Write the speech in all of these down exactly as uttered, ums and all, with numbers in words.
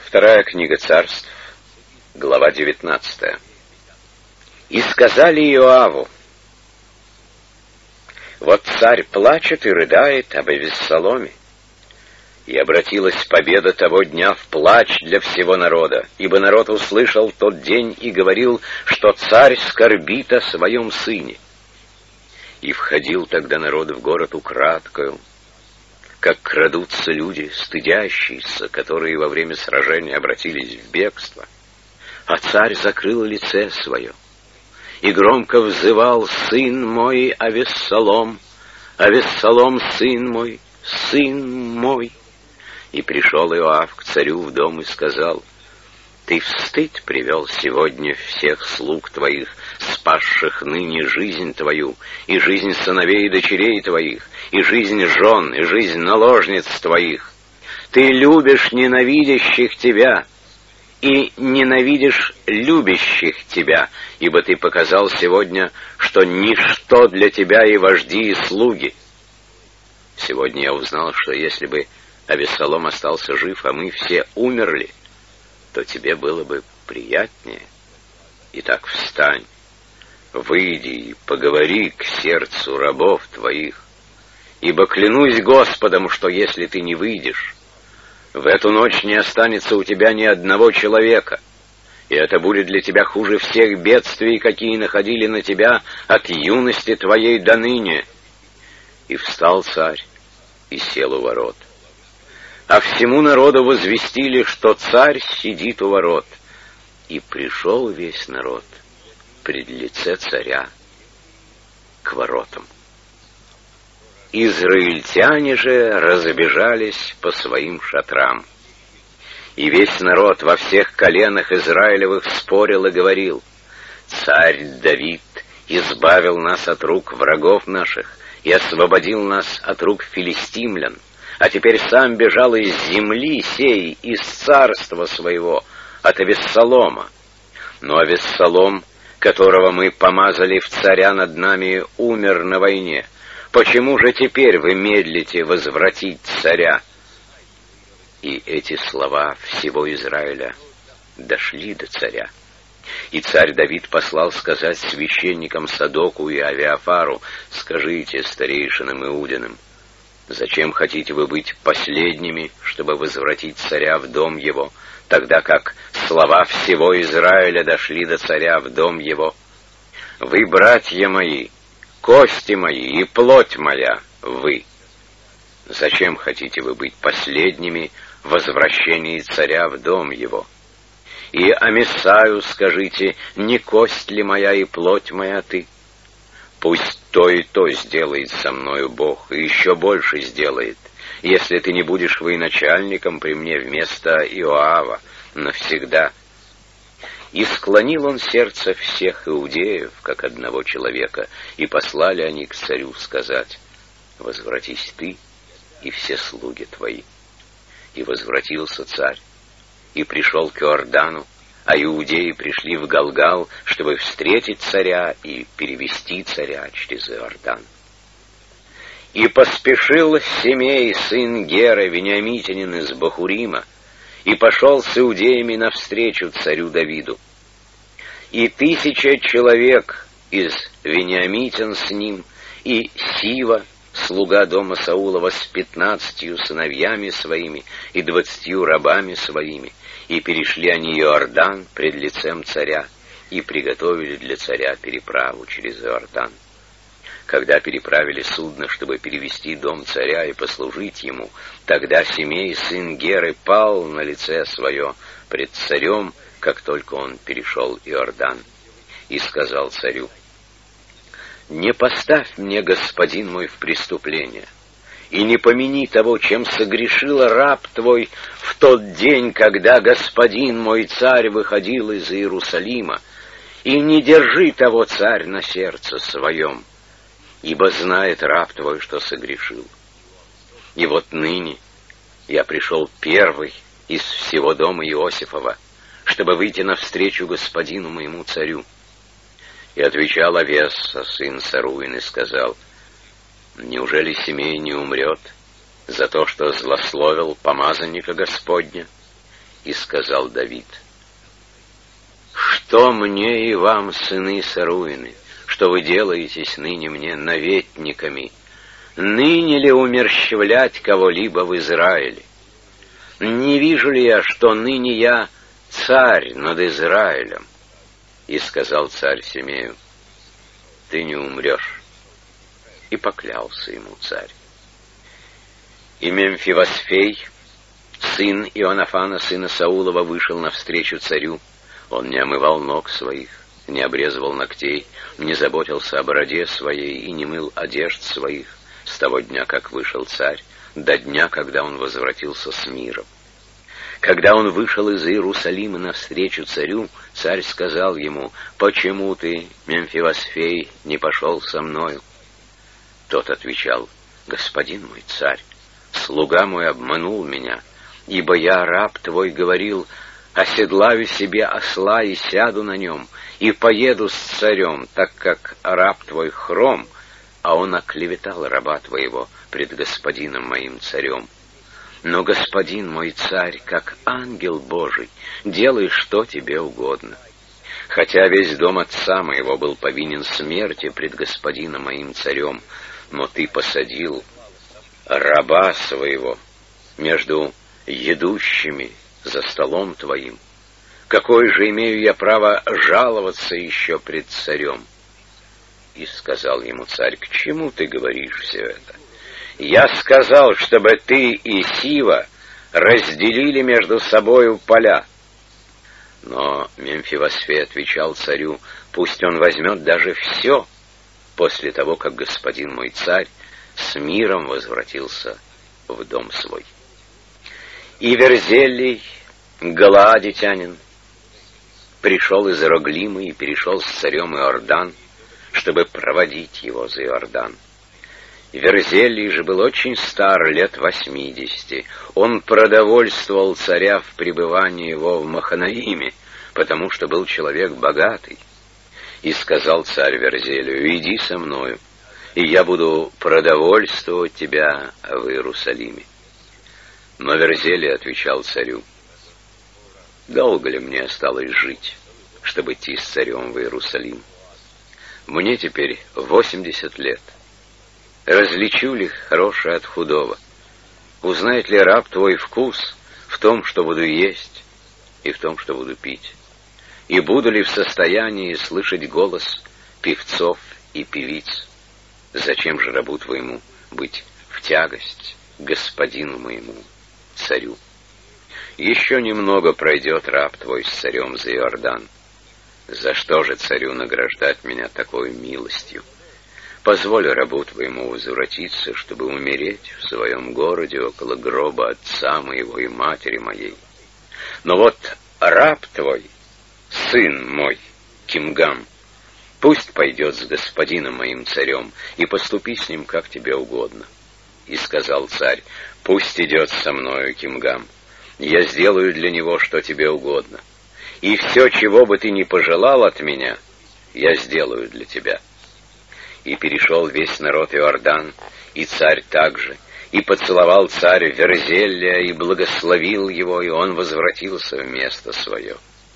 Вторая книга Царств, глава девятнадцатая. «И сказали Иоаву: вот царь плачет и рыдает об Авессаломе. И обратилась победа того дня в плач для всего народа, ибо народ услышал тот день и говорил, что царь скорбит о своем сыне. И входил тогда народ в город украдкою, как крадутся люди, стыдящиеся, которые во время сражения обратились в бегство. А царь закрыл лице свое и громко взывал: сын мой Авессалом, Авессалом, сын мой, сын мой. И пришел Иоав к царю в дом и сказал: ты в стыд привел сегодня всех слуг твоих, спасших ныне жизнь твою, и жизнь сыновей и дочерей твоих, и жизнь жен, и жизнь наложниц твоих. Ты любишь ненавидящих тебя, и ненавидишь любящих тебя, ибо ты показал сегодня, что ничто для тебя и вожди, и слуги. Сегодня я узнал, что если бы Авессалом остался жив, а мы все умерли, то тебе было бы приятнее. Итак, встань, выйди и поговори к сердцу рабов твоих, ибо клянусь Господом, что если ты не выйдешь, в эту ночь не останется у тебя ни одного человека, и это будет для тебя хуже всех бедствий, какие находили на тебя от юности твоей до ныне». И встал царь и сел у ворот. А всему народу возвестили, что царь сидит у ворот. И пришел весь народ пред лице царя к воротам. Израильтяне же разбежались по своим шатрам. И весь народ во всех коленах Израилевых спорил и говорил: царь Давид избавил нас от рук врагов наших и освободил нас от рук филистимлян, а теперь сам бежал из земли сей, из царства своего, от Авессалома. Но Авессалом, которого мы помазали в царя над нами, умер на войне. Почему же теперь вы медлите возвратить царя?» И эти слова всего Израиля дошли до царя. И царь Давид послал сказать священникам Садоку и Авиафару: скажите старейшинам Иудиным, зачем хотите вы быть последними, чтобы возвратить царя в дом его, тогда как слова всего Израиля дошли до царя в дом его? Вы, братья мои, кости мои и плоть моя, вы. Зачем хотите вы быть последними в возвращении царя в дом его? И Амисаю скажите: не кость ли моя и плоть моя ты? Пусть то и то сделает со мною Бог, и еще больше сделает, если ты не будешь военачальником при мне вместо Иоава навсегда. И склонил он сердце всех иудеев, как одного человека, и послали они к царю сказать: возвратись ты и все слуги твои. И возвратился царь, и пришел к Иордану, а иудеи пришли в Галгал, чтобы встретить царя и перевести царя через Иордан. И поспешил Семей, сын Гера, вениамитянин из Бахурима, и пошел с иудеями навстречу царю Давиду. И тысяча человек из вениамитян с ним, и Сива, слуга дома Саулова, с пятнадцатью сыновьями своими и двадцатью рабами своими, и перешли они Иордан пред лицем царя, и приготовили для царя переправу через Иордан. Когда переправили судно, чтобы перевести дом царя и послужить ему, тогда Семей, сын Геры, пал на лице свое пред царем, как только он перешел Иордан, и сказал царю: не поставь мне, господин мой, в преступление, и не помяни того, чем согрешил раб твой в тот день, когда господин мой царь выходил из Иерусалима, и не держи того, царь, на сердце своем, ибо знает раб твой, что согрешил. И вот ныне я пришел первый из всего дома Иосифова, чтобы выйти навстречу господину моему царю. И отвечал Авесса, сын Саруин, и сказал: неужели Семей не умрет за то, что злословил помазанника Господня? И сказал Давид: «Что мне и вам, сыны Саруины, что вы делаетесь ныне мне наветниками? Ныне ли умерщвлять кого-либо в Израиле? Не вижу ли я, что ныне я царь над Израилем?» И сказал царь Семею: «Ты не умрешь». И поклялся ему царь. И Мемфивосфей, сын Ионафана, сына Саулова, вышел навстречу царю. Он не омывал ног своих, не обрезывал ногтей, не заботился о бороде своей и не мыл одежд своих с того дня, как вышел царь, до дня, когда он возвратился с миром. Когда он вышел из Иерусалима навстречу царю, царь сказал ему: «Почему ты, Мемфивосфей, не пошел со мною?» Тот отвечал: «Господин мой царь, слуга мой обманул меня, ибо я, раб твой, говорил: оседлаю себе осла и сяду на нем, и поеду с царем, так как раб твой хром, а он оклеветал раба твоего пред господином моим царем. Но господин мой царь, как ангел Божий, делай, что тебе угодно. Хотя весь дом отца моего был повинен смерти пред господином моим царем, но ты посадил раба своего между едущими за столом твоим. Какое же имею я право жаловаться еще пред царем?» И сказал ему царь: «К чему ты говоришь все это? Я сказал, чтобы ты и Сива разделили между собою поля». Но Мемфивосфей отвечал царю: «Пусть он возьмет даже все, после того, как господин мой царь с миром возвратился в дом свой». И Верзелий, галаадитянин, пришел из Роглима и перешел с царем Иордан, чтобы проводить его за Иордан. Верзелий же был очень стар, лет восьмидесяти. Он продовольствовал царя в пребывании его в Маханаиме, потому что был человек богатый. И сказал царь Верзелию: «Иди со мною, и я буду продовольствовать тебя в Иерусалиме». Но Верзелий отвечал царю: «Долго ли мне осталось жить, чтобы идти с царем в Иерусалим? Мне теперь восемьдесят лет. Различу ли хорошее от худого? Узнает ли раб твой вкус в том, что буду есть, и в том, что буду пить? И буду ли в состоянии слышать голос певцов и певиц? Зачем же рабу твоему быть в тягость господину моему, царю? Еще немного пройдет раб твой с царем за Иордан. За что же царю награждать меня такой милостью? Позволь рабу твоему возвратиться, чтобы умереть в своем городе около гроба отца моего и матери моей. Но вот раб твой, сын мой, Кимгам, пусть пойдет с господином моим царем, и поступи с ним, как тебе угодно». И сказал царь: «Пусть идет со мною Кимгам, я сделаю для него, что тебе угодно, и все, чего бы ты ни пожелал от меня, я сделаю для тебя». И перешел весь народ Иордан, и царь также, и поцеловал царь Верзелия, и благословил его, и он возвратился в место свое.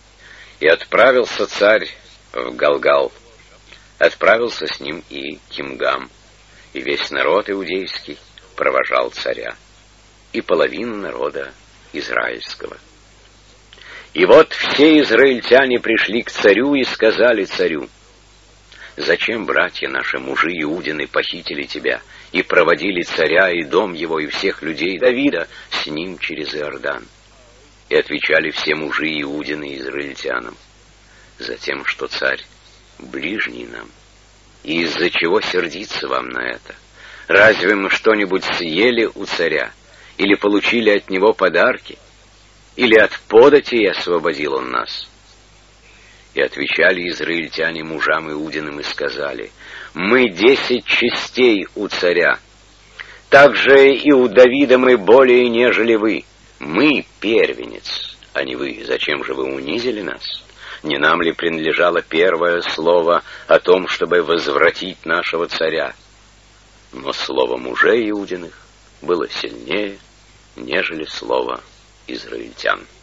И отправился царь в Галгал, отправился с ним и Кимгам, и весь народ иудейский провожал царя, и половина народа израильского. И вот все израильтяне пришли к царю и сказали царю: «Зачем братья наши, мужи Иудины, похитили тебя и проводили царя и дом его и всех людей Давида с ним через Иордан?» И отвечали все мужи Иудины израильтянам: «Затем, что царь ближний нам, и из-за чего сердиться вам на это? Разве мы что-нибудь съели у царя, или получили от него подарки, или от податей освободил он нас?» И отвечали израильтяне мужам Иудиным и сказали: «Мы десять частей у царя, также и у Давида мы более, нежели вы. Мы первенец, а не вы. Зачем же вы унизили нас? Не нам ли принадлежало первое слово о том, чтобы возвратить нашего царя?» Но слово мужей Иудиных было сильнее, нежели слово израильтян.